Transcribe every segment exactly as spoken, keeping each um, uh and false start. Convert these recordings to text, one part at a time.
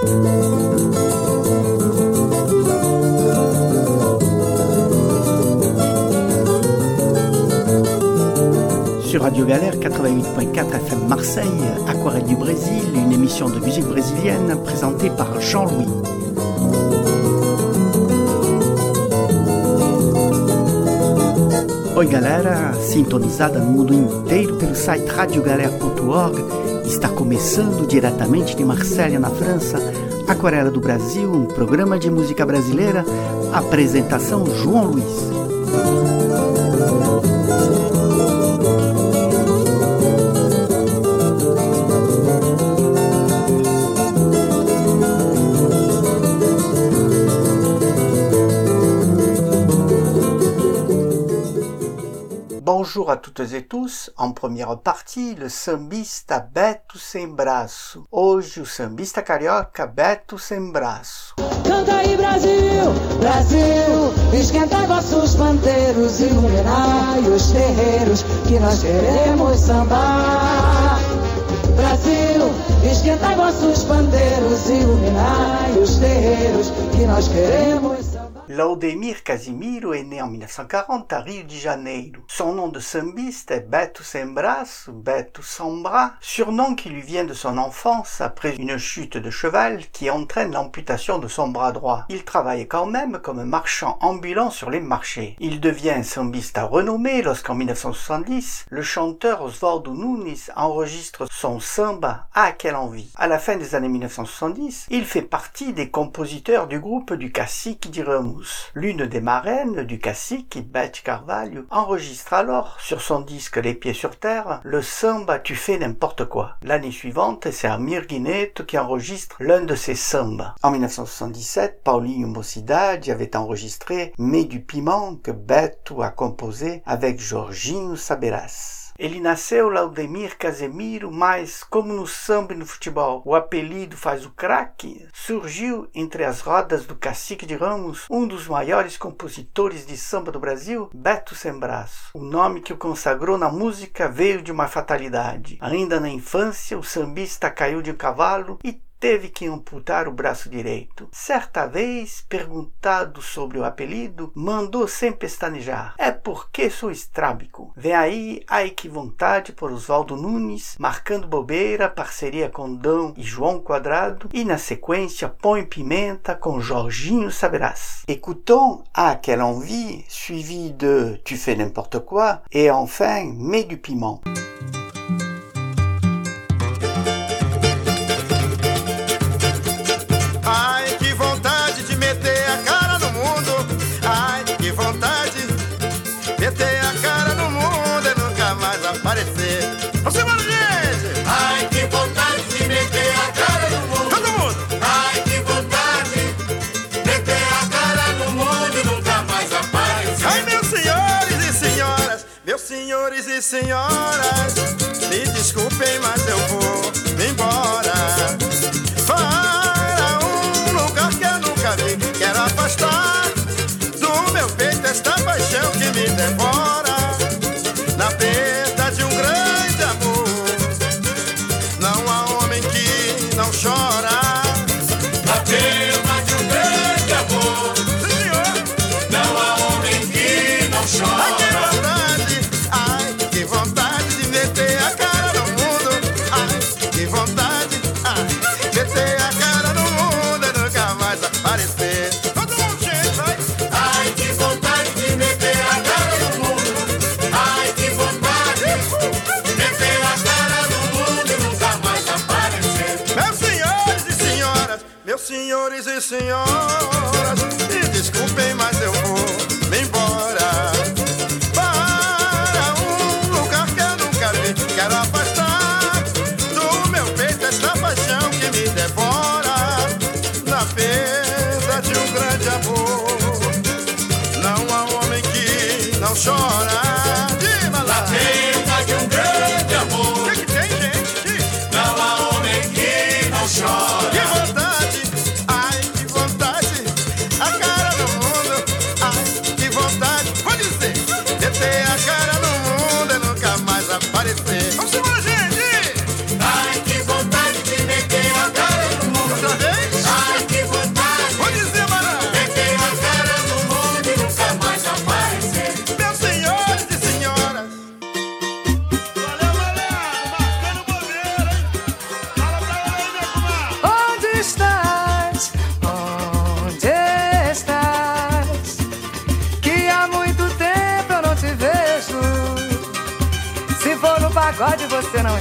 Sur Radio Galère quatre-vingt-huit point quatre F M Marseille, Aquarelle du Brésil, une émission de musique brésilienne présentée par Jean-Louis. Oi galera, sintonizada no mundo inteiro pelo site radio galera ponto org, está começando diretamente de Marselha, na França, Aquarela do Brasil, um programa de música brasileira, apresentação João Luiz. Bonjour à toutes et tous. En première partie, le sambista Beto Sem Braço. Hoje o sambista carioca Beto Sem Braço. Canta aí Brasil, Brasil, esquenta vossos pandeiros, iluminai os terreiros que nós queremos sambar. Brasil, esquenta vossos pandeiros, iluminai os terreiros que nós queremos sambar. Laudemir Casimiro est né en dix-neuf cent quarante à Rio de Janeiro. Son nom de sambiste est Beto Sem Braço, Beto sans bras, surnom qui lui vient de son enfance après une chute de cheval qui entraîne l'amputation de son bras droit. Il travaille quand même comme marchand ambulant sur les marchés. Il devient sambista renommé lorsqu'en dix-neuf cent soixante-dix, le chanteur Oswaldo Nunes enregistre son samba « Ah, quelle envie ». À la fin des années dix-neuf cent soixante-dix, il fait partie des compositeurs du groupe du Cacique de Ramos. L'une des marraines du Cacique, Beth Carvalho, enregistre alors sur son disque Les Pieds sur Terre le samba Tu fais n'importe quoi. L'année suivante, c'est Amir Guineto qui enregistre l'un de ses sambas. En dix-neuf cent soixante-dix-sept, Paulinho Mocidade avait enregistré Mais du piment que Beto a composé avec Jorginho Saberas. Ele nasceu Laudemir Casemiro, mas como no samba e no futebol o apelido faz o craque, surgiu entre as rodas do Cacique de Ramos um dos maiores compositores de samba do Brasil, Beto Sem Braço. O nome que o consagrou na música veio de uma fatalidade. Ainda na infância, o sambista caiu de um cavalo e teve que amputar o braço direito. Certa vez, perguntado sobre o apelido, mandou sem pestanejar: é porque sou estrábico. Vem aí Ai Que Vontade por Oswaldo Nunes, marcando bobeira, parceria com Dão e João Quadrado, e na sequência Põe Pimenta com Jorginho Saberas. Écoutons Ah Quelle Envie, suivi de Tu fais n'importe quoi, et enfin Mets du piment. Meter a cara no mundo e nunca mais aparecer. Vamos embora, gente! Ai, que vontade de meter a cara no mundo. Todo mundo! Ai, que vontade de meter a cara no mundo e nunca mais aparecer. Ai, meus senhores e senhoras, meus senhores e senhoras, me desculpem, mas eu vou me embora para um lugar que eu nunca vi. Quero afastar do meu peito esta paixão que me devora, na perda de um grande amor. Não há homem que não chora, na perda de um grande amor. sim, senhor. Não há homem que não chora. Ai, que vontade, ai, que vontade de meter a cara no mundo. Ai, que vontade, ai, meter a cara no mundo e nunca mais aparecer. Todo mundo, gente, vai! Ai, que vontade de meter a cara no mundo. Ai, que vontade de meter a cara no mundo e nunca mais aparecer. Meus senhores e senhoras, meus senhores e senhoras, me desculpem, mas eu vou me embora para um lugar que eu nunca vi. Quero afastar do meu peito esta paixão que me devora, na perda de um grande amor. Não há homem que não chora. Diga lá. Na perda de um grande amor. O que, que tem, gente? Não há homem que não chora. Que vontade, ai, que vontade, a cara no mundo, ai, que vontade, vou dizer, meter a cara no mundo e nunca mais aparecer. Vamos embora, gente! Ai, que vontade de meter a cara no mundo. Outra vez?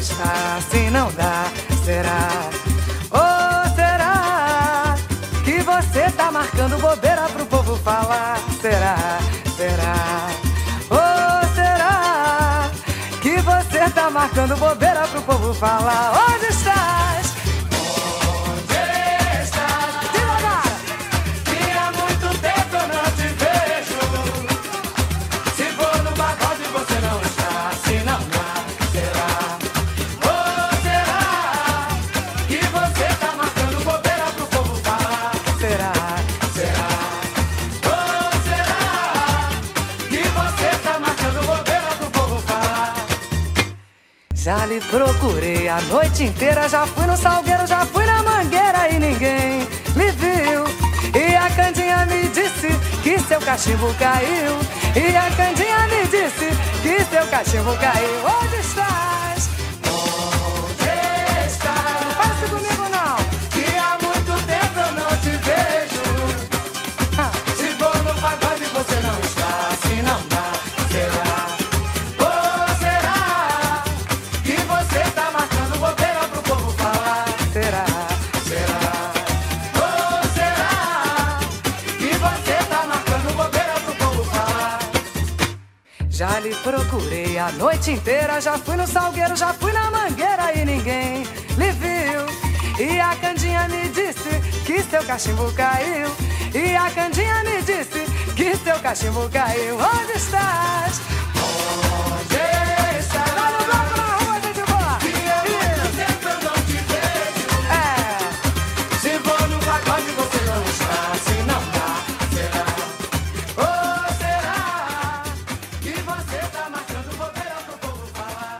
está, assim não dá. Será, oh será que você tá marcando bobeira pro povo falar? Será, será, oh será que você tá marcando bobeira pro povo falar? Onde estás? Onde estás? Devagar! Que há muito tempo eu não te vejo. Se for no pagode você não está, assim não dá. Será, oh será que você tá marcando bobeira pro povo falar? Será, será, oh será que você tá marcando bobeira pro povo falar? Já lhe procurei a noite inteira, já fui no salgueiro, já fui na mangueira e ninguém me viu. E a Candinha me disse que seu cachimbo caiu. E a Candinha me disse que seu cachimbo caiu. Onde estás? Onde estás? Não faz isso comigo não, que há muito tempo eu não te vejo. Ah. Se for no pagode você não está, assim não dá. Será, oh será que você tá marcando bobeira pro povo falar? Será, será, oh será que você tá marcando bobeira pro povo falar? Já lhe procurei a noite inteira, já fui no salgueiro, já fui na mangueira e ninguém lhe viu. E a Candinha me disse que seu cachimbo caiu. E a Candinha me disse que seu cachimbo caiu. Onde estás? Onde estás? Tá no bloco na rua, gente boa! Que há muito tempo eu não te vejo. É. Se for no pagode você não está, assim não dá. Será, oh será que você tá marcando bobeira pro povo falar?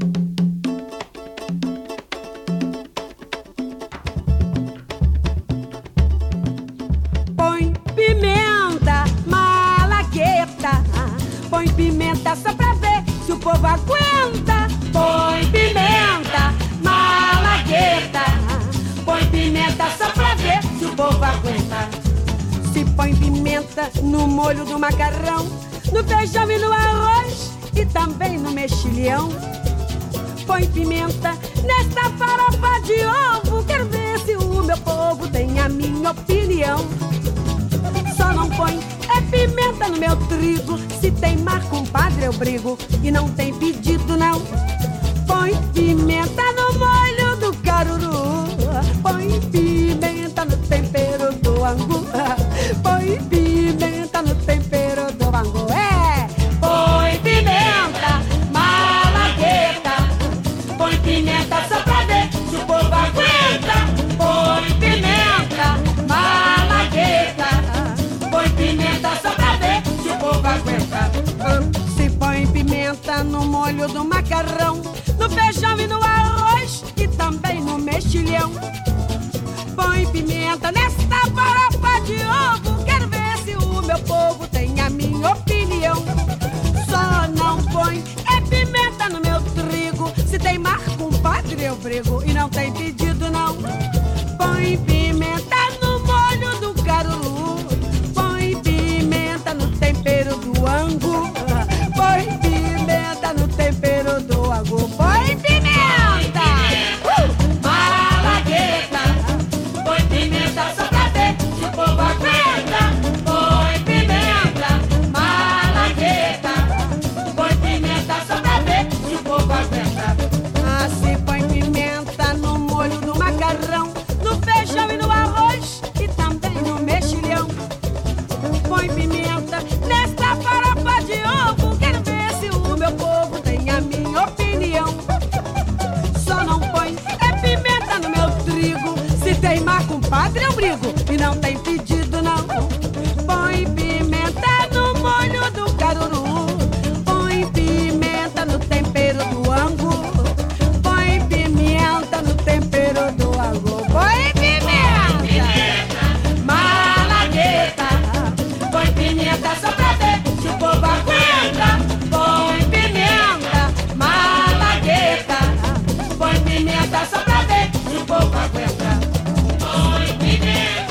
Põe pimenta, malagueta. Põe pimenta só pra ver se o povo aguenta. Põe pimenta, malagueta. Põe pimenta só pra ver se o povo aguenta. Se põe pimenta no molho do macarrão, no feijão e no arroz e também no mexilhão. Põe pimenta nesta farofa de ovo. Quero ver se o meu povo tem a minha opinião. Só não põe é pimenta no meu trigo. Se teimar, compadre, eu brigo. E não tem pedido, não. Põe pimenta no molho do caruru. Põe pimenta no tempero do angu. Põe pimenta no tempero do angu. É! Põe pimenta, malagueta. Põe pimenta só pra ver se o povo aguenta. Põe pimenta, malagueta. Põe pimenta só pra ver se o povo aguenta. Se põe pimenta no molho do macarrão, no feijão e no arroz e também no mexilhão. Põe pimenta nesta farofa de ovo. Quero ver se o meu povo tem a minha opinião. Só não põe é pimenta no meu trigo. Se teimar, compadre, eu brigo. E não tem pedido, não. Põe pimenta no molho do caruru. Põe pimenta no tempero do angu. Põe pimenta no tempero do angu. Põe pimenta! Uh! Malagueta! Põe pimenta só pra ver se o povo aguenta. Põe pimenta, malagueta. Põe pimenta só pra ver se o povo aguenta. Ah, se põe pimenta no molho do macarrão, no feijão e no arroz e também no mexilhão. Põe pimenta nesta farofa de ovo. Quero ver se o meu povo tem a minha opinião. Só não põe é pimenta no meu trigo. Se teimar, compadre, eu brigo. E não tem pedido, não. Põe pimenta no molho do caruru. Põe pimenta no tempero do angu. Põe pimenta no tempero do angu. Põe pimenta, malagueta. Põe pimenta só pra ver se o povo aguenta. Põe pimenta, malagueta. Põe pimenta só pra ver se o povo aguenta. Põe pimenta.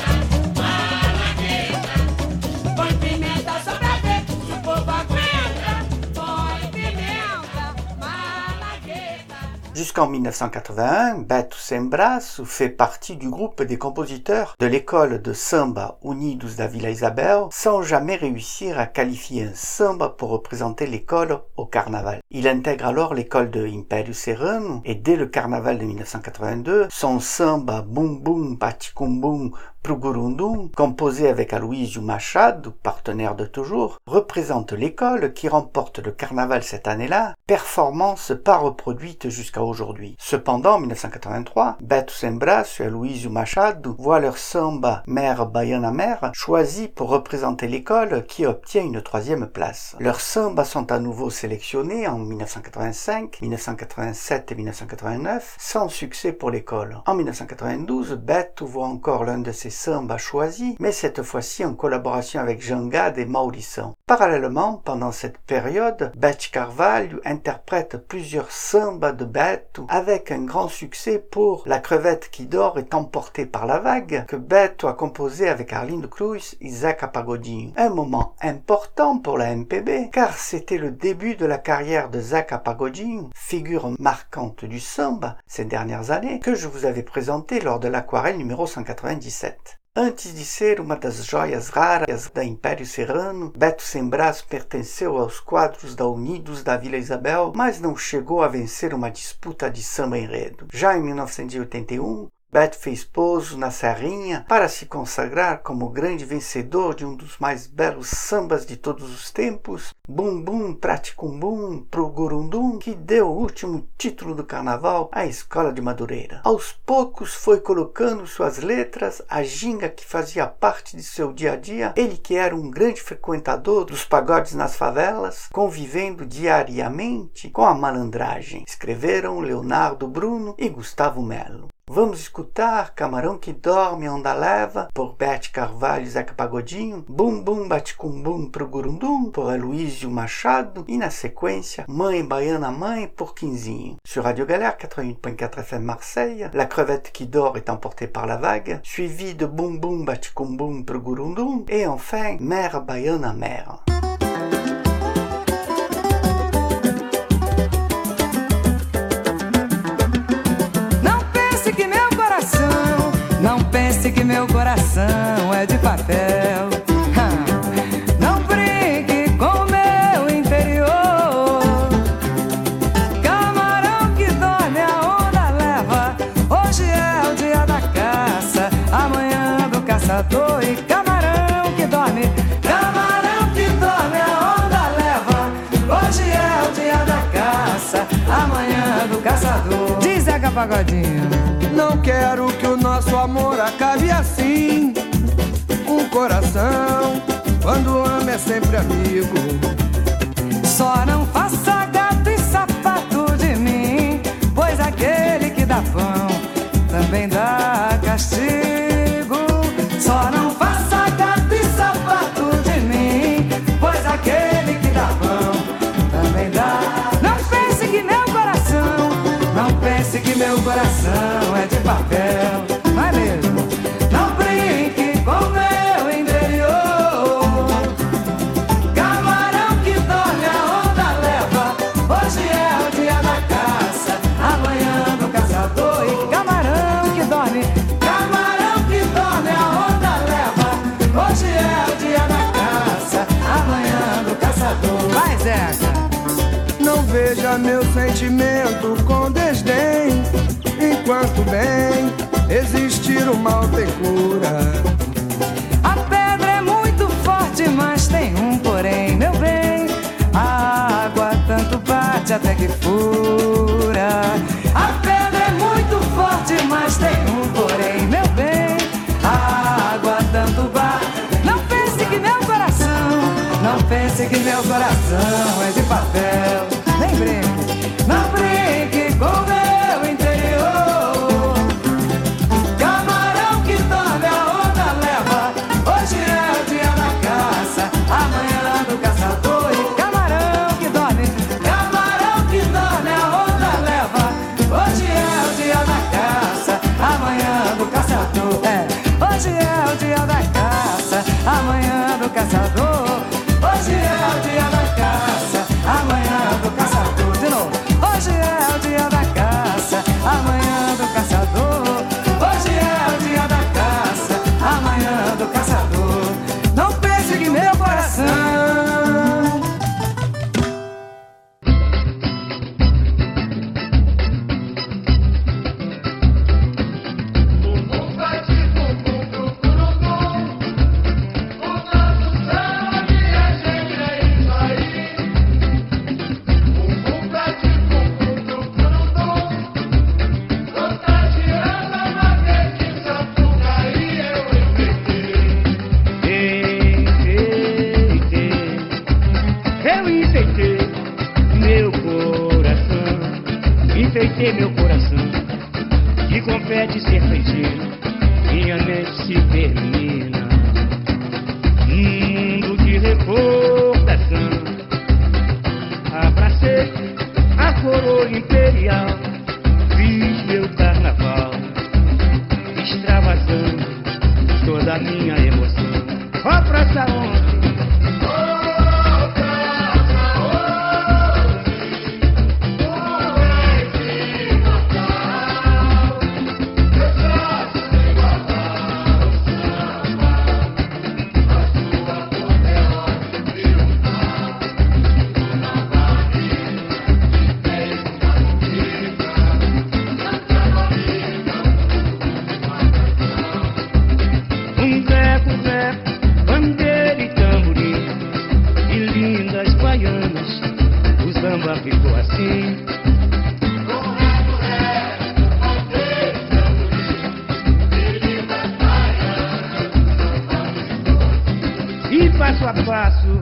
Jusqu'en mille neuf cent quatre-vingt-un, Beto Sem Braço fait partie du groupe des compositeurs de l'école de samba Unidos da Vila Isabel sans jamais réussir à qualifier un samba pour représenter l'école au carnaval. Il intègre alors l'école de Império Serrano et dès le carnaval de mille neuf cent quatre-vingt-deux, son samba Bum Bum Paticumbum Prugurundum, composé avec Aloysio Machado, partenaire de toujours, représente l'école qui remporte le carnaval cette année-là, performance pas reproduite jusqu'à aujourd'hui. Cependant, en mille neuf cent quatre-vingt-trois, Beto Sem Braço et Aloysio Machado voient leur samba Mère Baiana Mère choisi pour représenter l'école qui obtient une troisième place. Leurs sambas sont à nouveau sélectionnés en mille neuf cent quatre-vingt-cinq, mille neuf cent quatre-vingt-sept et mille neuf cent quatre-vingt-neuf, sans succès pour l'école. En mille neuf cent quatre-vingt-douze, Beto voit encore l'un de ses samba choisi, mais cette fois-ci en collaboration avec Jangada et Maurição. Parallèlement, pendant cette période, Beth Carvalho interprète plusieurs sambas de Beto avec un grand succès pour La crevette qui dort est emportée par la vague que Beto a composé avec Arlindo Cruz et Zeca Pagodinho. Un moment important pour la M P B car c'était le début de la carrière de Zeca Pagodinho, figure marquante du samba ces dernières années que je vous avais présenté lors de l'Aquarelle numéro cent quatre-vingt-dix-sept. Antes de ser uma das joias raras da Império Serrano, Beto Sem Braço pertenceu aos quadros da Unidos da Vila Isabel, mas não chegou a vencer uma disputa de samba enredo. Já em mil novecentos e oitenta e um, Beto fez pouso na Serrinha para se consagrar como grande vencedor de um dos mais belos sambas de todos os tempos, Bum Bum Praticumbum Prugurundum, que deu o último título do carnaval à Escola de Madureira. Aos poucos foi colocando suas letras a ginga que fazia parte de seu dia a dia, ele que era um grande frequentador dos pagodes nas favelas, convivendo diariamente com a malandragem. Escreveram Leonardo Bruno e Gustavo Melo. Vamos escutar Camarão que Dorme Onda Leva, por Beth Carvalho e Zeca Pagodinho, Bum Bum Baticumbum Prugurundum, por Aloysio Machado, e na sequência, Mãe Baiana Mãe, por Quinzinho. Sur Radio Galère quatre-vingt-huit point quatre F M Marseille, La crevette qui dort est emportée par la vague, suivi de Bum Bum Baticumbum Prugurundum, et enfin, Mère Baiana Mère. Não pense que meu coração é de papel. Não brinque com meu interior. Camarão que dorme a onda leva. Hoje é o dia da caça, amanhã do caçador. E camarão que dorme, camarão que dorme a onda leva. Hoje é o dia da caça, amanhã do caçador. Diz Zeca Pagodinho. Não quero que o nosso amor acabe assim. Um coração, quando ama é sempre amigo. Só não faça gato e sapato de mim, pois aquele que dá pão também dá castigo. Só não faça gato e sapato de mim, pois aquele que dá pão também dá. Não pense que meu coração, não pense que meu coração é de papel, não é mesmo? Não brinque com meu interior. Camarão que dorme a onda leva. Hoje é o dia da caça, amanhã do caçador. E camarão que dorme, camarão que dorme a onda leva. Hoje é o dia da caça, amanhã do caçador. Vai, Zeca! Não veja meu sentimento com desdém. Enquanto bem existir o mal tem cura. A pedra é muito forte, mas tem um porém, meu bem. A água tanto bate até que fura. A pedra é muito forte, mas tem um porém, meu bem. A água tanto bate. Não pense que meu coração, não pense que meu coração é de papel. Nem brinque, não brinque com meu interior. Camarão que dorme a onda leva. Hoje é o dia da caça, amanhã do caçador. E camarão que dorme, camarão que dorme a onda leva. Hoje é o dia da caça, amanhã do caçador. É, hoje é o dia da caça, amanhã do caçador. Hoje é o dia da caça, amanhã se termina. Mundo de recordação. Abracei a coroa imperial, fiz meu carnaval, extravasando toda a minha emoção. Ó praça onde ficou assim. E passo a passo,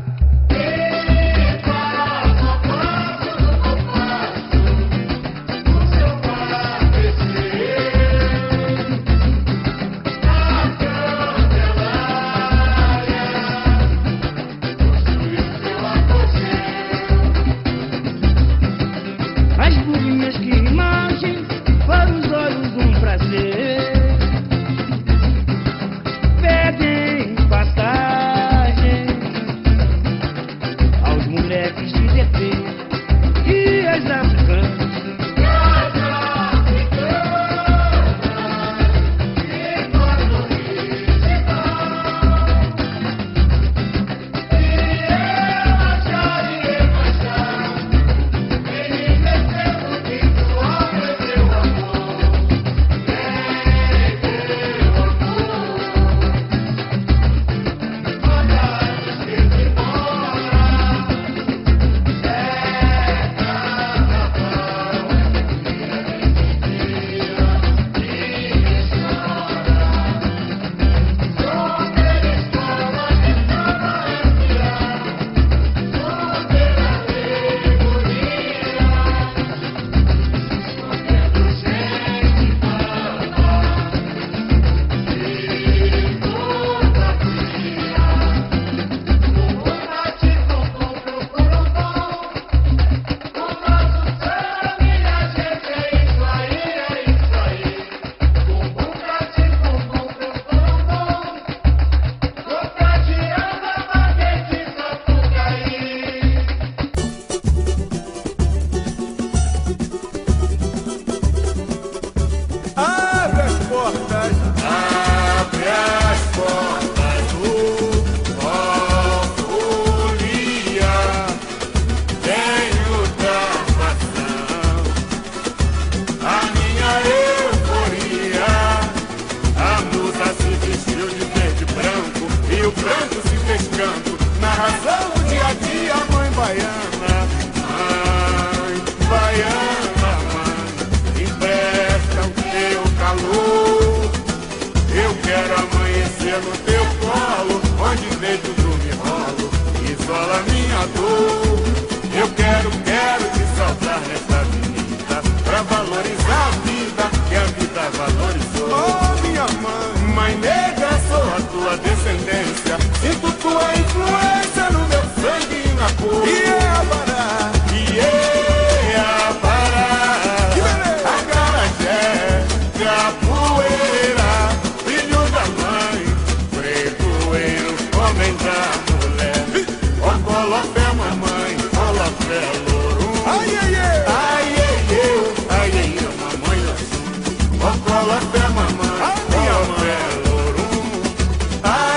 Ai,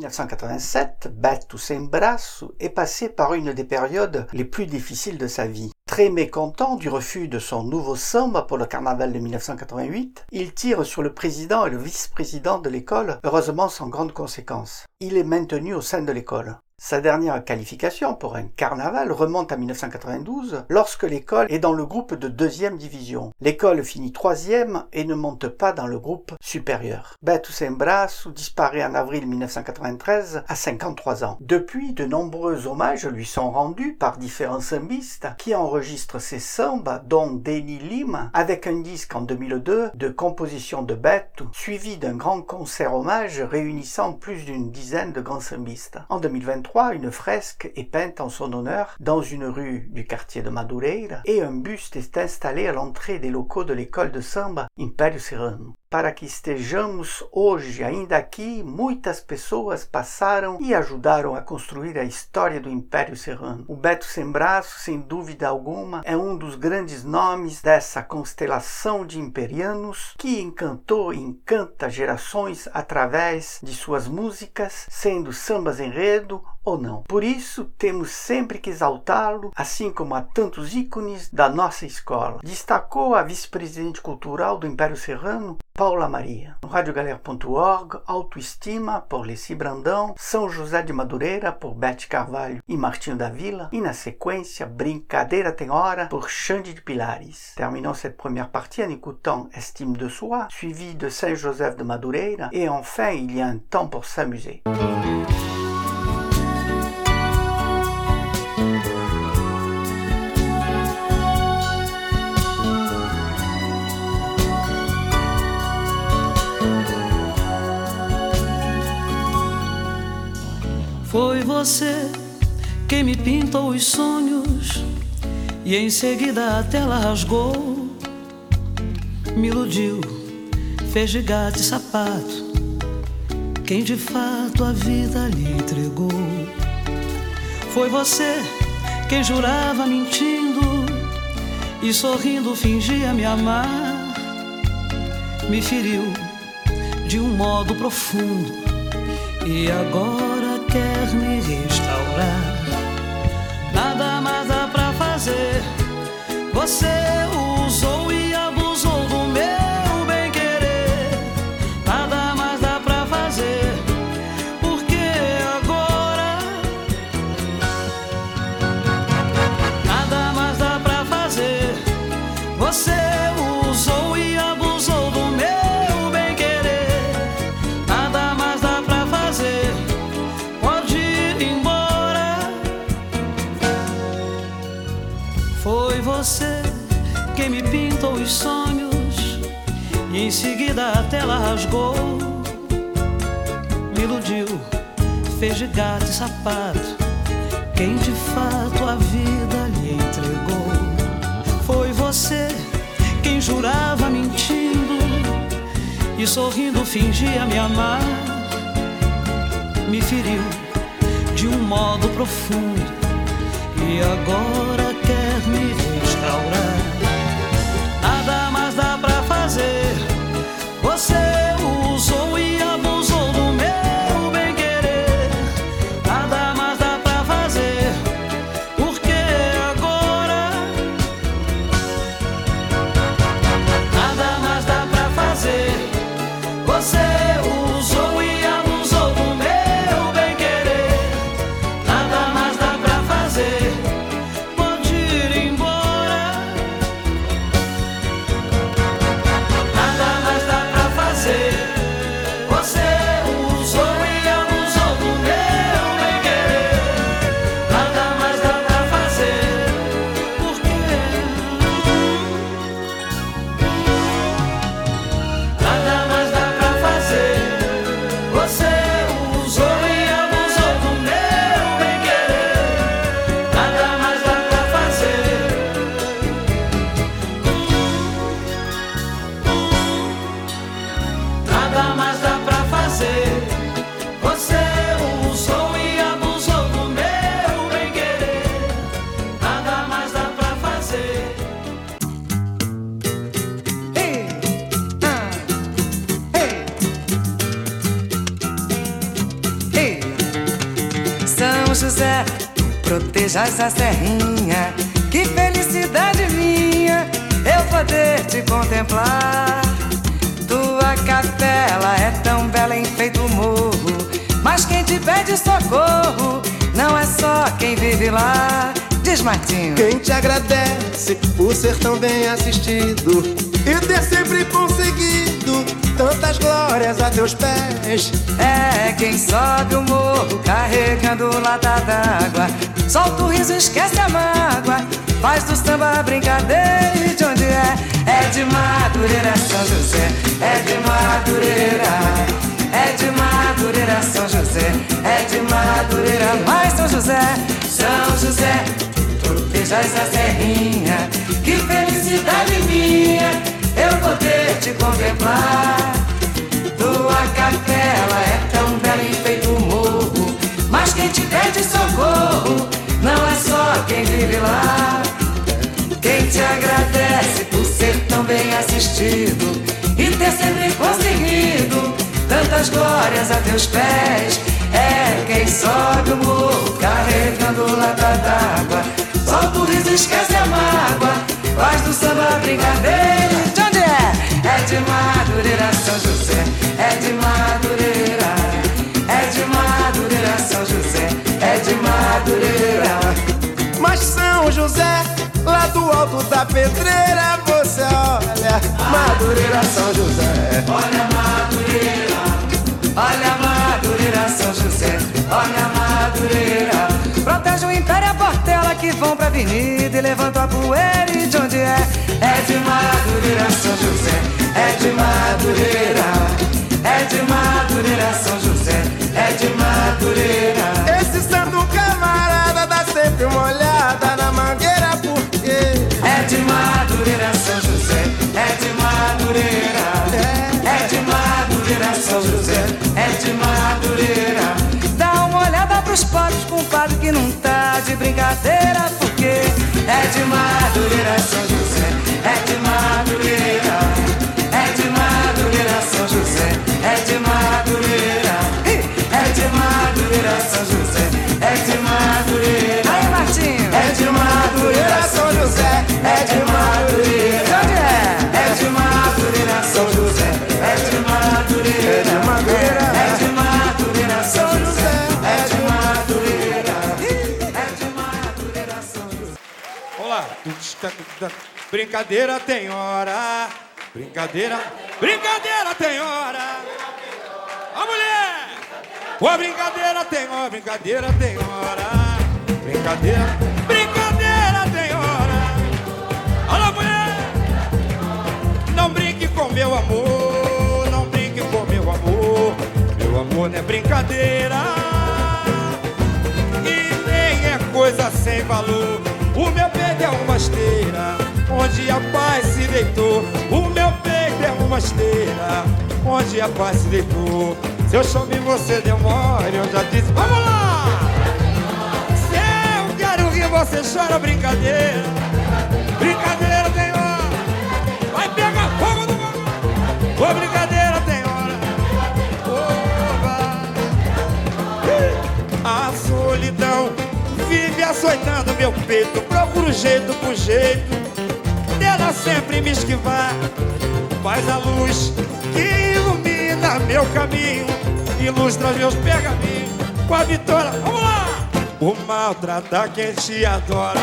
mille neuf cent quatre-vingt-sept, Beto Sem Braço est passé par une des périodes les plus difficiles de sa vie. Très mécontent du refus de son nouveau samba pour le carnaval de mille neuf cent quatre-vingt-huit, il tire sur le président et le vice-président de l'école, heureusement sans grande conséquence. Il est maintenu au sein de l'école. Sa dernière qualification pour un carnaval remonte à mille neuf cent quatre-vingt-douze, lorsque l'école est dans le groupe de deuxième division. L'école finit troisième et ne monte pas dans le groupe supérieur. Beto Sem Braço disparaît en avril mille neuf cent quatre-vingt-treize à cinquante-trois ans. Depuis, de nombreux hommages lui sont rendus par différents sambistes qui enregistrent ses sambas, dont Deni Lima, avec un disque en deux mille deux de composition de Beto, suivi d'un grand concert hommage réunissant plus d'une dizaine de grands sambistes. En deux mille vingt-trois, une fresque est peinte en son honneur dans une rue du quartier de Madureira et un buste est installé à l'entrée des locaux de l'école de samba Império Serrano. Para que estejamos hoje ainda aqui, muitas pessoas passaram e ajudaram a construir a história do Império Serrano. O Beto Sem Braço, sem dúvida alguma, é um dos grandes nomes dessa constelação de imperianos que encantou e encanta gerações através de suas músicas, sendo sambas enredo ou não. Por isso, temos sempre que exaltá-lo, assim como a tantos ícones da nossa escola. Destacou a vice-presidente cultural do Império Serrano, Paula Maria. No rádio galera ponto org, Autoestima, por Leci Brandão, São José de Madureira, por Bete Carvalho e Martinho da Vila, e na sequência, Brincadeira Tem Hora, por Xande de Pilares. Terminons cette première partie en écoutant Estime de Soi, suivi de Saint-Joseph de Madureira, et enfin, Il y a un temps pour s'amuser. Foi você quem me pintou os sonhos e em seguida a tela rasgou. Me iludiu, fez de gato e sapato quem de fato a vida lhe entregou. Foi você quem jurava mentindo e sorrindo fingia me amar. Me feriu de um modo profundo e agora quer me restaurar. Nada mais dá pra fazer. Você usou e abusou do meu bem-querer. Nada mais dá pra fazer, porque agora nada mais dá pra fazer. Você usou e abusou do meu bem-querer. Nada mais dá pra fazer. Foi você quem me pintou os sonhos e em seguida a tela rasgou. Me iludiu, fez de gato e sapato quem de fato a vida lhe entregou. Foi você quem jurava mentindo e sorrindo fingia me amar. Me feriu de um modo profundo e agora quer me restaurar. Nada mais dá pra fazer. Você usou e abusou do meu bem-querer. Nada mais dá pra fazer, porque agora nada mais dá pra fazer. Você usou e abusou do meu bem-querer. Nada mais dá pra fazer. Pode ir embora. protejas a serrinha. Que felicidade minha eu poder te contemplar. Tua capela é tão bela, enfeita o morro, mas quem te pede socorro não é só quem vive lá. Diz Martinho. Quem te agradece por ser tão bem assistido e ter sempre conseguido tantas glórias a teus pés. É quem sobe o morro carregando lata d'água, solta o riso, esquece a mágoa, faz do samba a brincadeira. E de onde é? É de Madureira, São José. É de Madureira, é de Madureira, São José. É de Madureira, mais São José. São José, protejas a serrinha. Que felicidade minha eu poder te contemplar. Tua capela é tão bela, enfeita o morro, mas quem te pede socorro não é só quem vive lá. Quem te agradece por ser tão bem assistido e ter sempre conseguido tantas glórias a teus pés. É quem sobe o morro carregando lata d'água, solta o riso, esquece a mágoa, faz do samba brincadeira. De onde é? É de Madureira, São José. É de Madureira, é de Madureira, São José. É de Madureira. Mas São José, lá do alto da pedreira, você olha Madureira, São José. Olha Madureira, olha Madureira, São José. Olha Madureira, protege o Império e a Portela que vão pra avenida e levantam a poeira. E de onde é? É de Madureira, São José. É de Madureira, é de Madureira, São José. É de Madureira. Esse santo camarada dá sempre uma olhada na mangueira, porque é de Madureira, São José. É de Madureira, é de Madureira, São José. É de Madureira. Dá uma olhada pros pobres, compadre, que não tá de brincadeira, porque é de Madureira, São José. É de Madureira, é de Madureira, São José. É de Madureira, é de Madureira, São José. É de Madureira. Aí, Martinho. É de Madureira, São José. É de Madureira. Onde é? É de Madureira, São José. É de Madureira. É de Madureira. É de Madureira, São José. É de Madureira. É de Madureira, São José. Olá. Brincadeira tem hora. Brincadeira. Brincadeira tem hora. A mulher. Ô, brincadeira tem hora. Brincadeira tem hora. Brincadeira. Brincadeira tem hora. Alô, mulher. Não brinque com meu amor. Não brinque com meu amor. Meu amor não é brincadeira. E nem é coisa sem valor. O meu peito é uma esteira onde a paz se deitou. O meu peito é uma esteira onde a paz se deitou. Se eu chamo e você demora, eu já disse, vamos lá! Se eu quero rir, você chora, brincadeira. Brincadeira tem hora. Vai pegar fogo no fogo. Ô, brincadeira tem hora. Oba. A solidão vive açoitando meu peito. Procuro jeito por jeito dela sempre me esquivar. Faz a luz que ilumina meu caminho, ilustra meus pergaminhos com a vitória. Vamos lá! O maltrata quem te adora.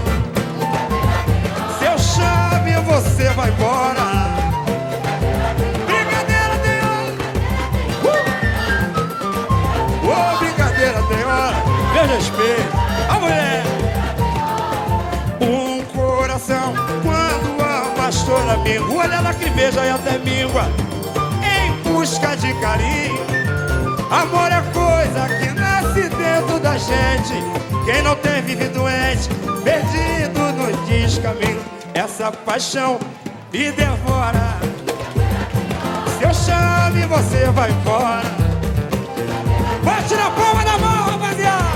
Se eu chamo, você vai embora. Brincadeira tem hora. Uh! Oh, brincadeira tem hora. Meu respeito. A mulher. Um coração quando ama chora mingo. Olha ela que beija e até míngua em busca de carinho. Amor é coisa que nasce dentro da gente. Quem não tem vive doente, perdido no descaminho. Essa paixão me devora. Se eu chamo e você vai embora. Bate na palma da mão, rapaziada.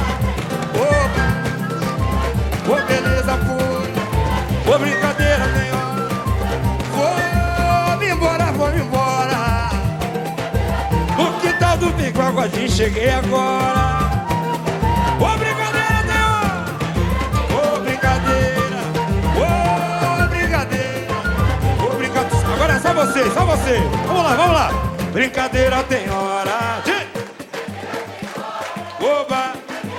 Ô, oh, oh, beleza pura. Ô, oh, brincadeira tem hora. Vou-me embora, vou-me embora. No quintal do Pico Aguadinho cheguei agora. Ô, oh, brincadeira tem hora. vocês, só vocês. Vamos lá, vamos lá. Brincadeira tem hora de... Oba!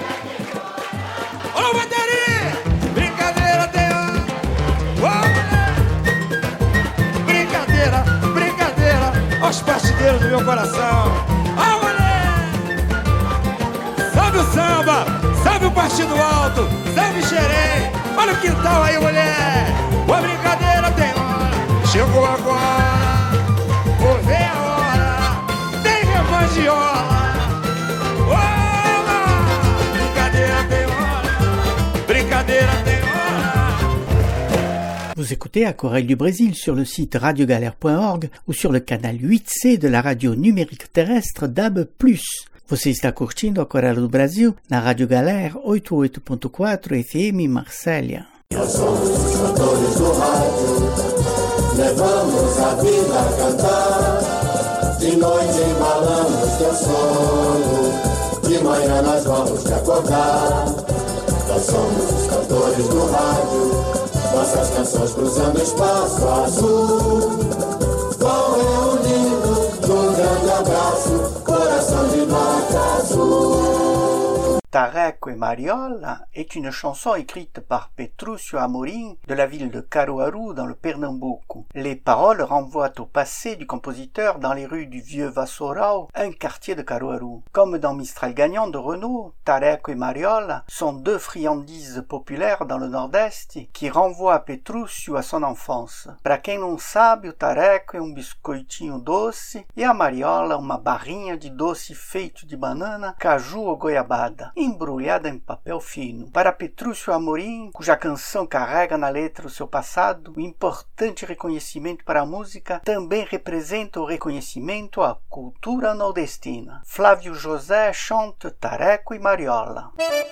Ô, bateria! Brincadeira tem hora... Ô, brincadeira, brincadeira. Aos bastideiros do meu coração. Ó, mulher! Sabe o samba, sabe o partido alto, sabe o xerém. Olha o quintal aí, mulher. Ô, brincadeira tem hora. Chegou agora, vou ver a hora. Tem revangeola. Vous écoutez Aquarelle du Brésil sur le site radio galère point org ou sur le canal huit C de la radio numérique terrestre D A B plus. Você está curtindo Aquarelle do Brasil na Rádio Galera oitenta e oito ponto quatro F M Marsella. Nós somos os cantores do rádio, levamos a vida a cantar. De noite embalamos teu sono, de manhã nós vamos te acordar. Nós somos os cantores do rádio, nossas canções cruzando espaço azul. Vão reunindo num grande abraço, coração de nota azul. Tareco et Mariola est une chanson écrite par Petrúcio Amorim de la ville de Caruaru dans le Pernambuco. Les paroles renvoient au passé du compositeur dans les rues du Vieux Vassourau, un quartier de Caruaru. Comme dans Mistral Gagnant de Renaud, Tareco et Mariola sont deux friandises populaires dans le Nordeste qui renvoient Petrúcio à son enfance. Para quem não sabe, o tareco é um biscoitinho doce e a mariola uma barrinha de doce feito de banana, caju ou goiabada, embrulhada em papel fino. Para Petrúcio Amorim, cuja canção carrega na letra o seu passado, o importante reconhecimento para a música também representa o reconhecimento à cultura nordestina. Flávio José chante Tareco e Mariola.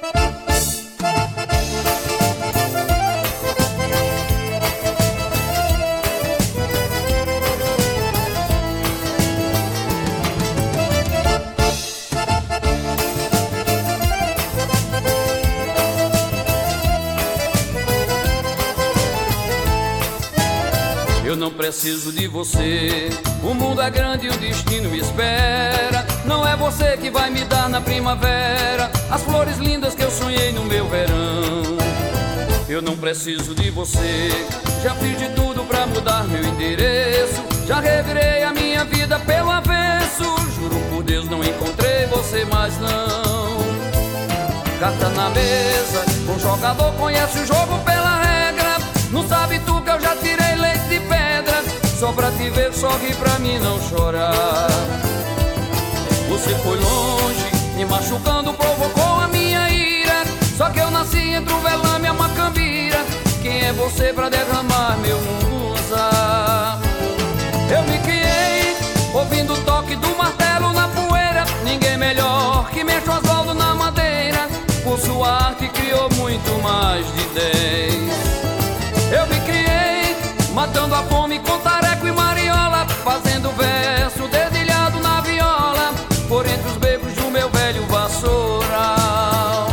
Eu não preciso de você, o mundo é grande e o destino me espera. Não é você que vai me dar na primavera as flores lindas que eu sonhei no meu verão. Eu não preciso de você, já fiz de tudo pra mudar meu endereço. Já revirei a minha vida pelo avesso, juro por Deus não encontrei você mais não. Carta na mesa, o jogador conhece o jogo pela regra. Não sabe tu que eu já tirei leite de pedra, só pra te ver sorrir pra mim não chorar. Você foi longe, me machucando, provocou a minha ira. Só que eu nasci entre o velame e a macambira. Quem é você pra derramar meu munguza? Eu me criei, ouvindo o toque do martelo na poeira. Ninguém melhor que mexe o asfalto na madeira. Por sua arte criou muito mais de dez. Eu me criei, matando a fome com tareco e mariola, fazendo verso dedilhado na viola, por entre os becos do meu velho vassoural.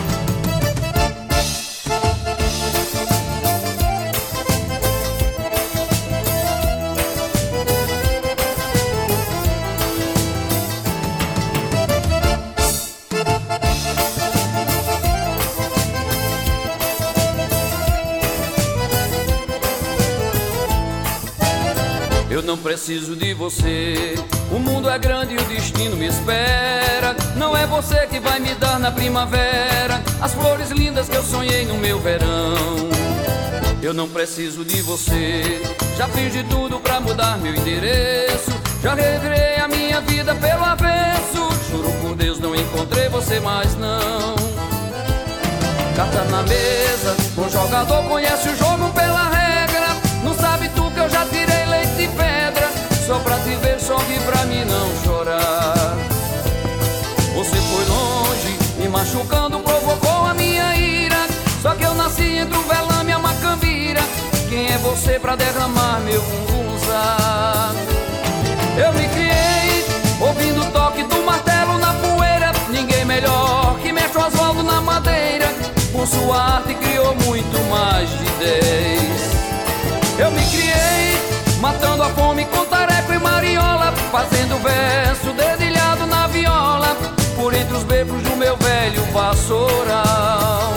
Eu não preciso de você, o mundo é grande e o destino me espera. Não é você que vai me dar na primavera as flores lindas que eu sonhei no meu verão. Eu não preciso de você, já fiz de tudo pra mudar meu endereço. Já revirei a minha vida pelo avesso, juro por Deus não encontrei você mais não. Carta na mesa, o jogador conhece o jogo pela regra. Não sabe tu que eu já tirei leite de pedra, só pra te ver sorrir pra mim não chorar. Você foi longe, me machucando, provocou a minha ira. Só que eu nasci entre o velame e a macambira. Quem é você pra derramar meu munguza? Eu me criei, ouvindo o toque do martelo na poeira. Ninguém melhor que mexe o asfalto na madeira. Por sua arte criou muito mais de dez. Eu me criei, matando a fome com tareco e mariola, fazendo verso dedilhado na viola, por entre os becos do meu velho vassoural.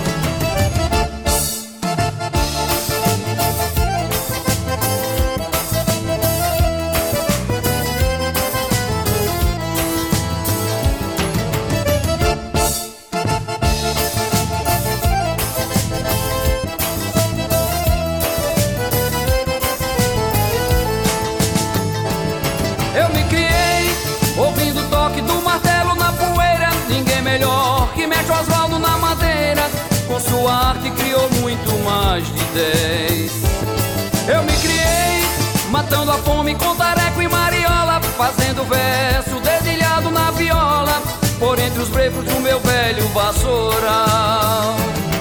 Eu me criei ouvindo o toque do martelo na poeira, ninguém melhor que mexe o Oswaldo na madeira, com sua arte criou muito mais de dez. Eu me criei matando a fome com tareco e mariola, fazendo verso dedilhado na viola, por entre os brecos do meu velho vassoural.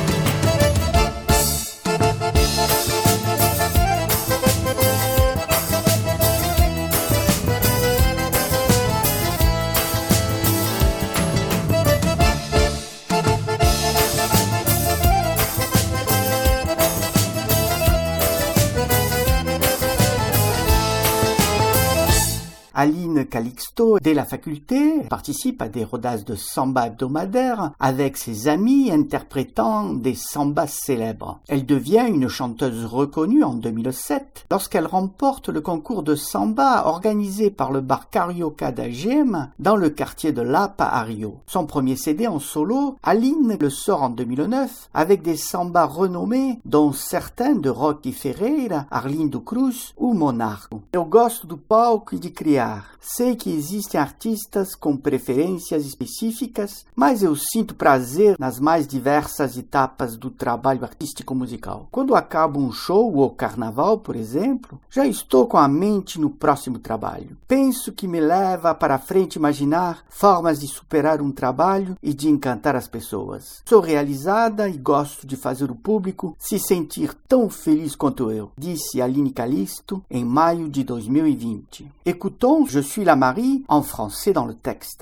Aline Calixto, dès la faculté, participe à des rodages de samba hebdomadaires avec ses amis interprétant des sambas célèbres. Elle devient une chanteuse reconnue en deux mille sept lorsqu'elle remporte le concours de samba organisé par le bar Carioca d'A G M dans le quartier de Lapa à Rio. Son premier C D en solo, Aline le sort en deux mille neuf avec des sambas renommés dont certains de Rocky Ferreira, Arlindo Cruz ou Monarco. Eu gosto do palco e de criar. Sei que existem artistas com preferências específicas, mas eu sinto prazer nas mais diversas etapas do trabalho artístico musical. Quando acabo um show ou carnaval, por exemplo, já estou com a mente no próximo trabalho. Penso que me leva para frente imaginar formas de superar um trabalho e de encantar as pessoas. Sou realizada e gosto de fazer o público se sentir tão feliz quanto eu, disse Aline Calixto em maio de dois mil e vinte. Écoutons Je suis la Marie en français dans le texte.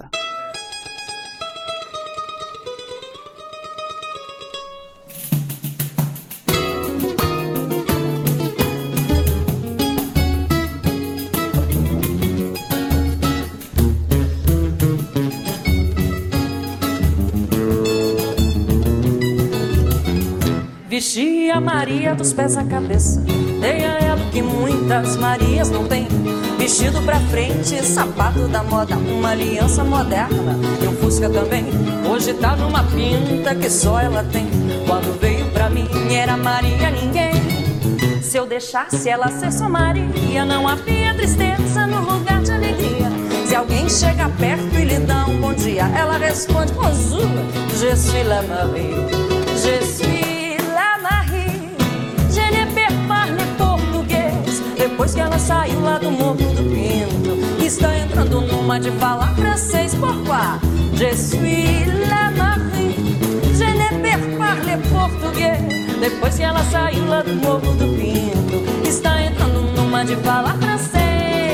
Vesti a Maria dos pés à cabeça, dei a ela que muitas Marias não têm. Vestido pra frente, sapato da moda, uma aliança moderna e um Fusca também. Hoje tá numa pinta que só ela tem. Quando veio pra mim era Maria ninguém. Se eu deixasse ela ser só Maria, não havia tristeza no lugar de alegria. Se alguém chega perto e lhe dá um bom dia, ela responde bonjour, je suis la Marie, je suis la Marie, je ne peux parler português. Depois que ela saiu lá do Morro do Pinto, está entrando numa de falar francês. Pourquoi? Je suis la Marie, je ne peux parler português. Depois que ela saiu lá do Morro do Pinto, está entrando numa de falar francês.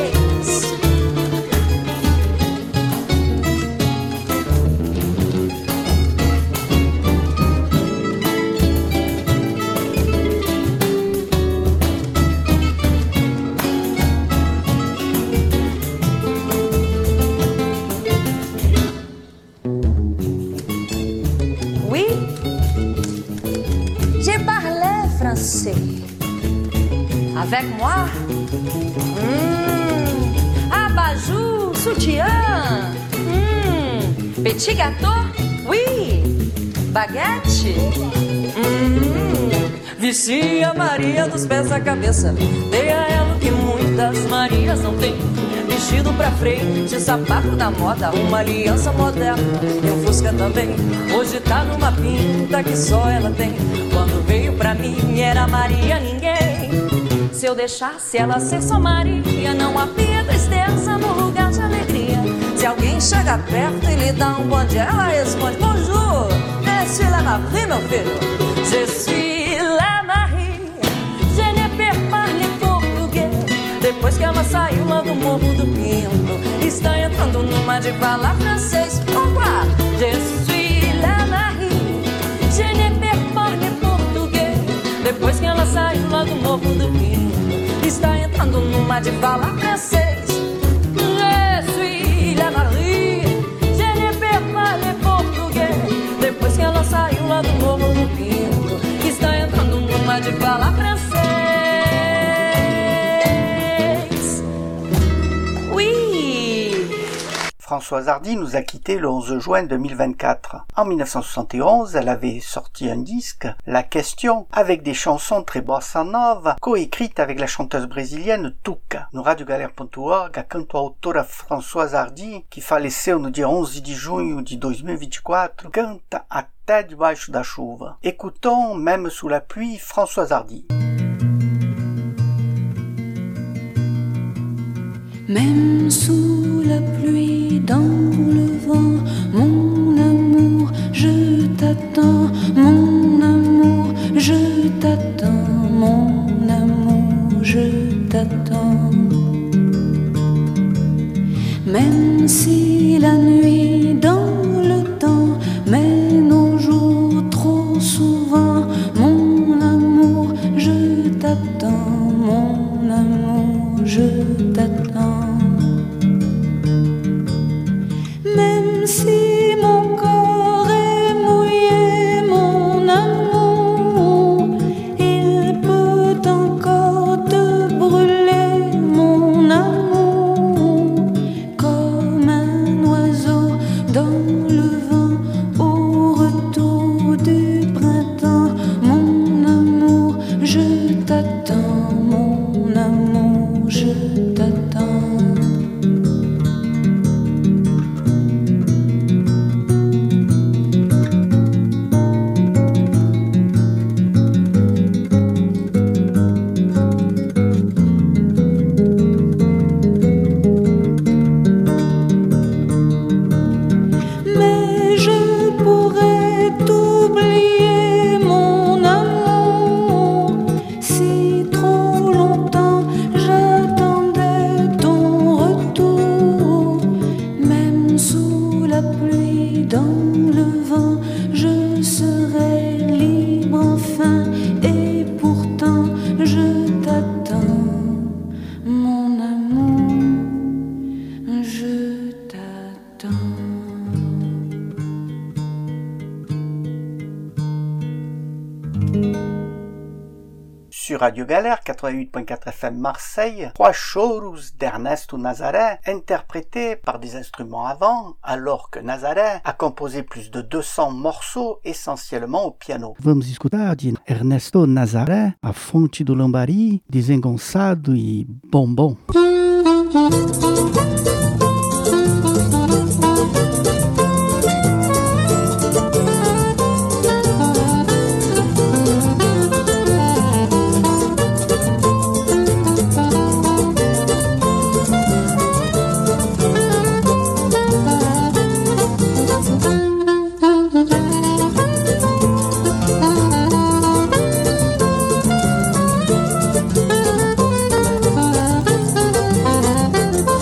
Avec moi, mmh, abajur, sutiã, mmh, petit gâteau, oui, baguete, mmh. Vesti a Maria dos pés à cabeça, dei a ela o que muitas Marias não têm. Vestido pra frente, sapato da moda, uma aliança moderna e um Fusca também. Hoje tá numa pinta que só ela tem. Quando veio pra mim era Maria ninguém. Se eu deixasse ela ser só Maria, não havia tristeza no lugar de alegria. Se alguém chega perto e lhe dá um bom dia, ela responde bonjour, je suis la Marie, meu filho, je suis la Marie, je ne peux parler português. Depois que ela saiu lá do Morro do Pinto, está entrando numa de falar francês. Pourquoi? Je suis la Marie, je ne peux parler português. Depois que ela saiu lá do Morro do Pinto, está entrando numa de falar francês. Je suis la Marie, je ne peux parler português. Depois que ela saiu lá do Morro do Pinto, está entrando numa de falar francês. Françoise Hardy nous a quittés le onze juin deux mille vingt-quatre. En mille neuf cent soixante et onze, elle avait sorti un disque, La Question, avec des chansons très bossa nova, coécrites avec la chanteuse brésilienne Tuca. No radio galera ponto org, a cantautora Françoise Hardy, que faleceu no dia onze de junho de dois mil e vinte e quatro, canta até debaixo da chuva. Écoutons, même sous la pluie, Françoise Hardy. Même sous la pluie, dans le vent, mon amour, je t'attends, mon amour, je t'attends, mon amour, je t'attends. Même si la nuit dans le temps mène au jour trop souvent, mon amour, je t'attends, mon amour, je t'attends. Même si mon corps est mouillé, mon amour, il peut encore te brûler, mon amour, comme un oiseau dans le vent au retour du printemps. Mon amour, je t'attends, mon amour, je t'attends. Sur Radio Galère quatre-vingt-huit point quatre F M Marseille, trois choros d'Ernesto Nazaré, interprétés par des instruments à vent, alors que Nazaré a composé plus de deux cents morceaux, essentiellement au piano. Vamos escutar de Ernesto Nazaré, A Fonte do Lambari, Desengonçado e Bombom. Thank you.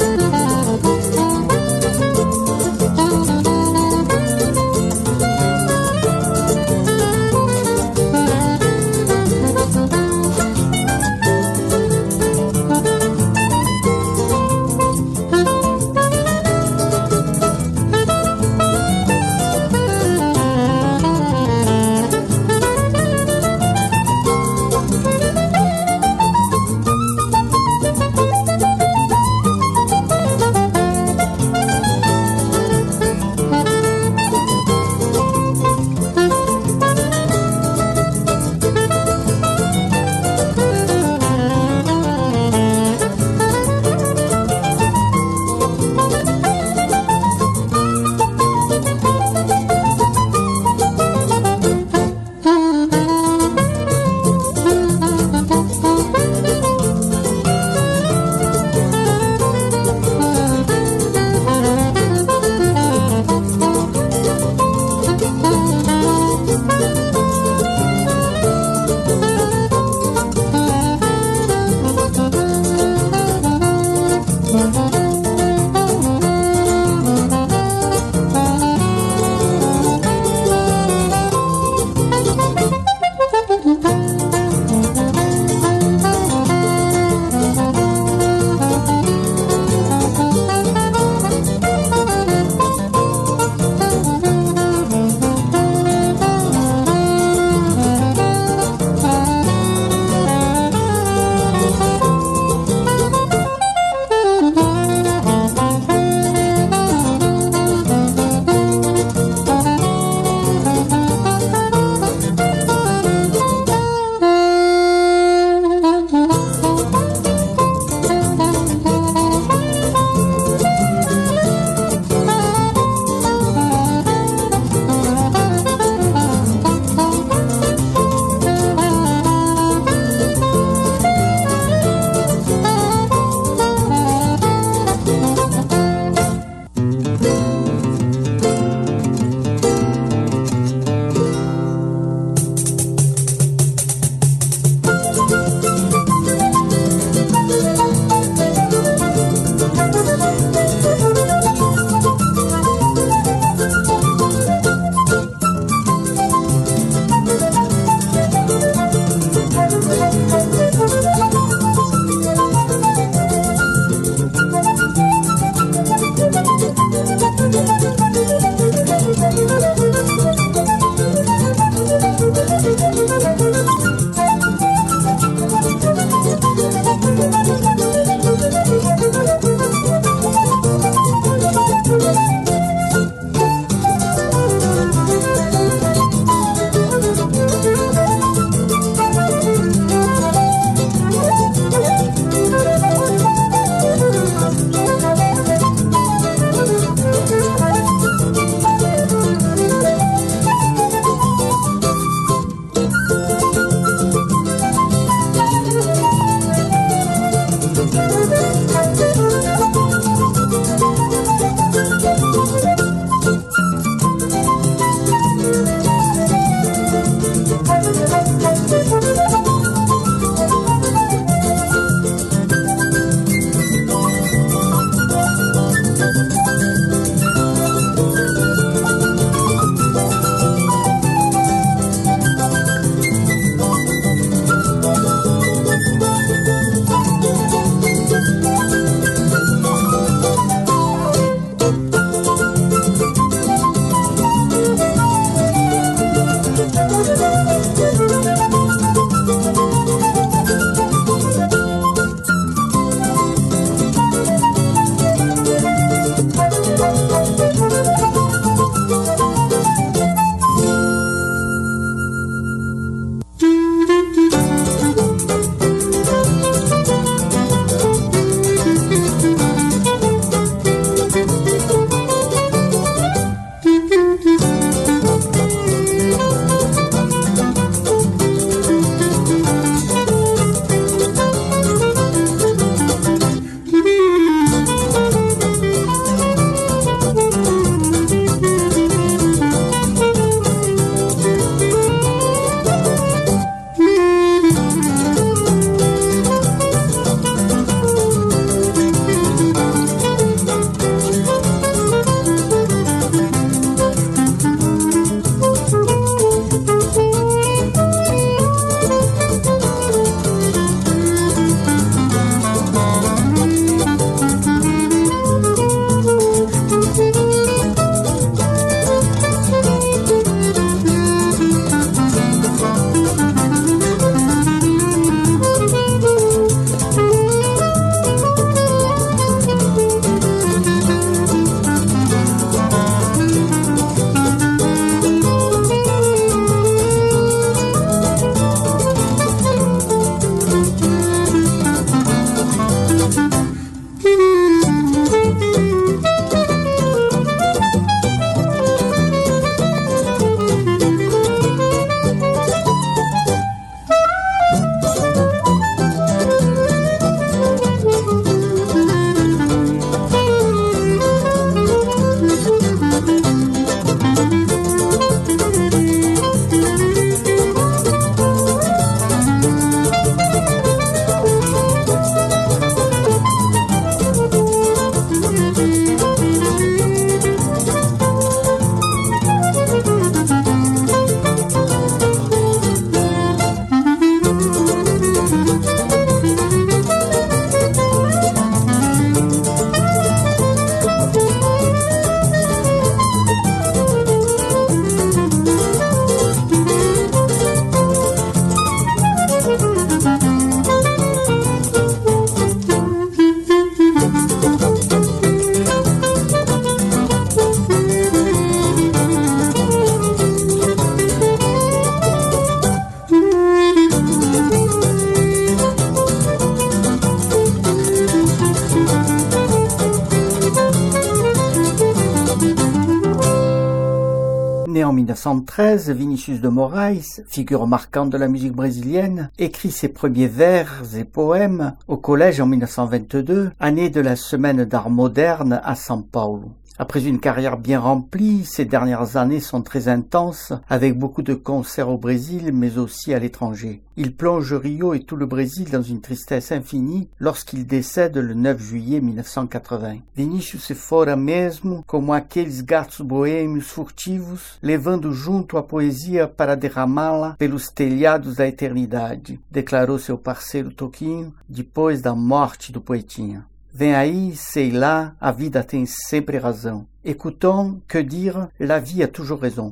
Né en mille neuf cent treize, Vinicius de Moraes, figure marquante de la musique brésilienne, écrit ses premiers vers et poèmes au collège en mille neuf cent vingt-deux, année de la Semaine d'art moderne à São Paulo. Après une carrière bien remplie, ces dernières années sont très intenses, avec beaucoup de concerts au Brésil, mais aussi à l'étranger. Il plonge Rio et tout le Brésil dans une tristesse infinie lorsqu'il décède le neuf juillet mille neuf cent quatre-vingts. Vinícius se fora mesmo como aqueles gatos boêmios furtivos, levando junto a poesia para derramá-la pelos telhados da eternidade, declarou seu parceiro Toquinho depois da morte do poetinha. Vem aí, sei lá, a vida tem sempre razão. Écoutons, que dire, la vie a toujours raison.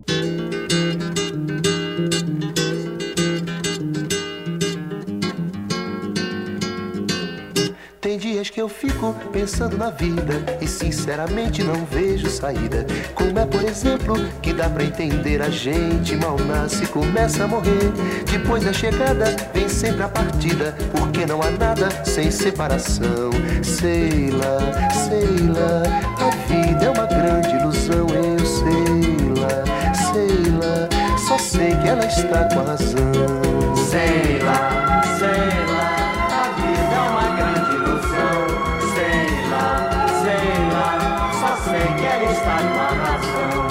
Tem dias que eu fico pensando na vida e sinceramente não vejo saída. Como é, por exemplo, que dá pra entender a gente mal nasce e começa a morrer. Depois da chegada vem sempre a partida, porque não há nada sem separação. Sei lá, sei lá, a vida é uma grande ilusão. Eu sei lá, sei lá, só sei que ela está com a razão. Sei lá, sei lá, a vida é uma grande ilusão. Sei lá, sei lá, só sei que ela está com a razão.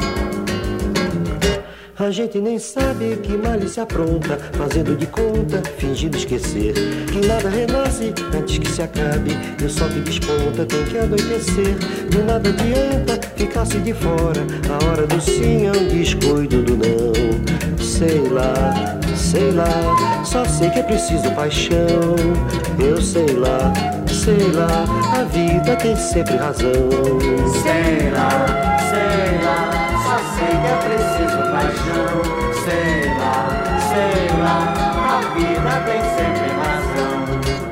A gente nem sabe que malícia apronta, fazendo de conta, fingindo esquecer que nada renasce antes que se acabe, e o sol que desponta tem que anoitecer. De nada adianta ficar-se de fora, a hora do sim é um descuido do não. Sei lá, sei lá, só sei que é preciso paixão. Eu sei lá, sei lá, a vida tem sempre razão. Sei lá, sei lá, só sei que é preciso paixão. Sei lá, sei lá, a vida tem sempre razão.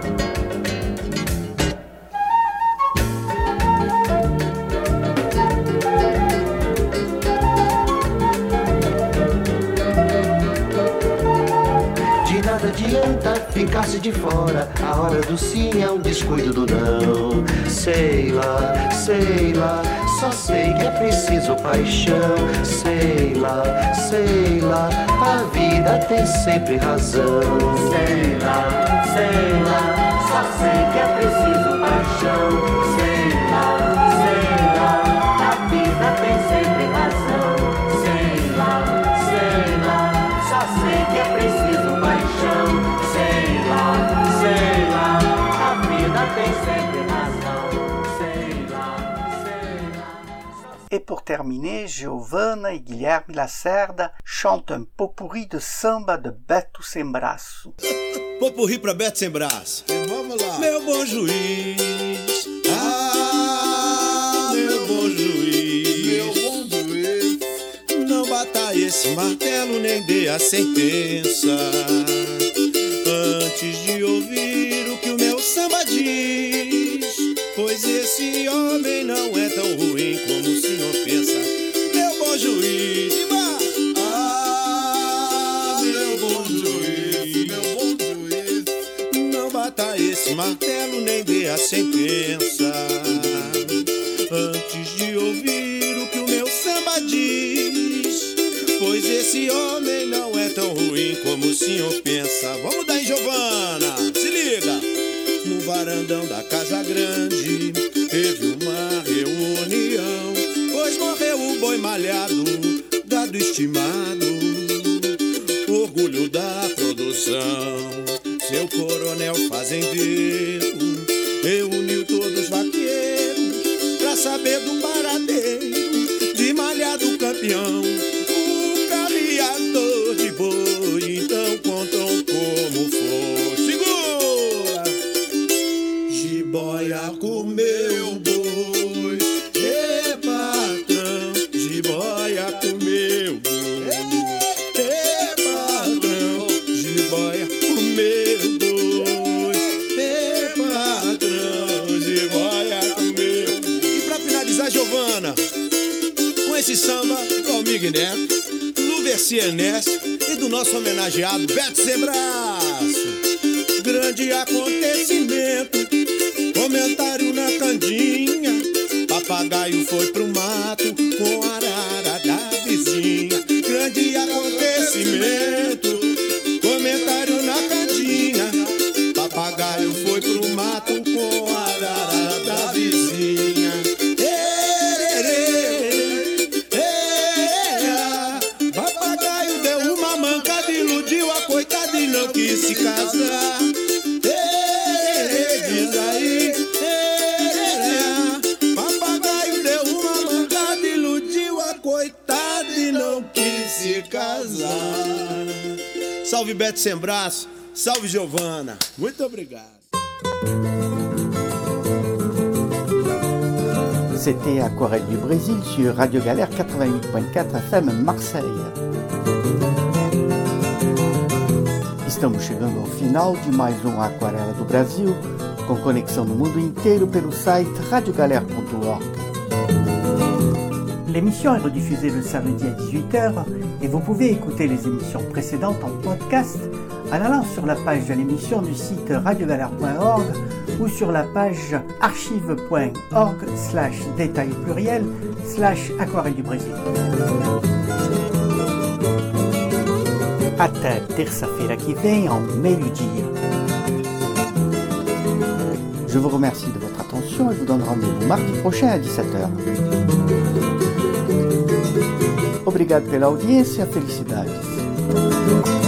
De nada adianta ficar-se de fora, a hora do sim é um descuido do não. Sei lá, sei lá, só sei que é preciso paixão. Sei lá, sei lá, a vida tem sempre razão. Sei lá, sei lá, só sei que é preciso paixão. Sei lá, sei lá, a vida tem sempre razão. Sei lá, sei lá, só sei que é preciso paixão. Sei lá, sei lá, a vida tem sempre razão. Sei lá, sei lá. Et pour terminer, Giovanna et Guilherme Lacerda chantent un pot-pourri de samba de Beto Sem Braço. Pot-pourri pra Beto Sem Braço. E vamos lá. Meu bom juiz, ah, meu bom juiz, Meu bom juiz, não bata esse martelo nem dê a sentença antes de ouvir o que o meu samba diz, pois esse homem não é tão ruim como o senhor pensa. Meu bom juiz, ah, meu bom juiz, meu bom juiz, não bata esse martelo nem dê a sentença antes de ouvir o que o meu samba diz, pois esse homem não é tão ruim como o senhor pensa. Vamos dar em Giovanna, se liga. No varandão da Casa Grande teve uma reunião, pois morreu o boi malhado, gado estimado, orgulho da produção. Seu coronel fazendeiro reuniu todos os vaqueiros pra saber do paradeiro de malhado campeão, o carreador de boi. Então contam como foi. Segura! Jiboia comeu boi, e patrão, jiboia comeu boi, e patrão, jiboia comeu boi, e patrão, jiboia comeu. E pra finalizar, Giovanna, com esse samba do Almir Neto, do Versi Ernesto e do nosso homenageado Beto Sem Braço. Grande acontecimento, comentário na candinha, papagaio foi pro mato com a arara da vizinha. casar. Tererê, diz aí, tererê. Papagaio deu uma mancada, iludiu a coitada e não quis se casar. Salve Beto Sem Braço, salve Giovana, muito obrigado. C'était Aquarelle du Brésil sur Radio Galère quatre-vingt-huit point quatre F M Marseille. Estamos chegando ao final de mais um Aquarela do Brasil, com conexão no mundo inteiro pelo site radio galère point org. L'émission est rediffusée le samedi à dix-huit heures et vous pouvez écouter les émissions précédentes en podcast en allant sur la page de l'émission du site radio galère point org ou sur la page archive point org slash détail pluriel slash aquarelle du Brésil. Até terça-feira que vem, ao meio-dia. Je vous remercie de votre attention et vous donne rendez-vous mardi prochain à dix-sept heures. Obrigado pela audiência, felicidades.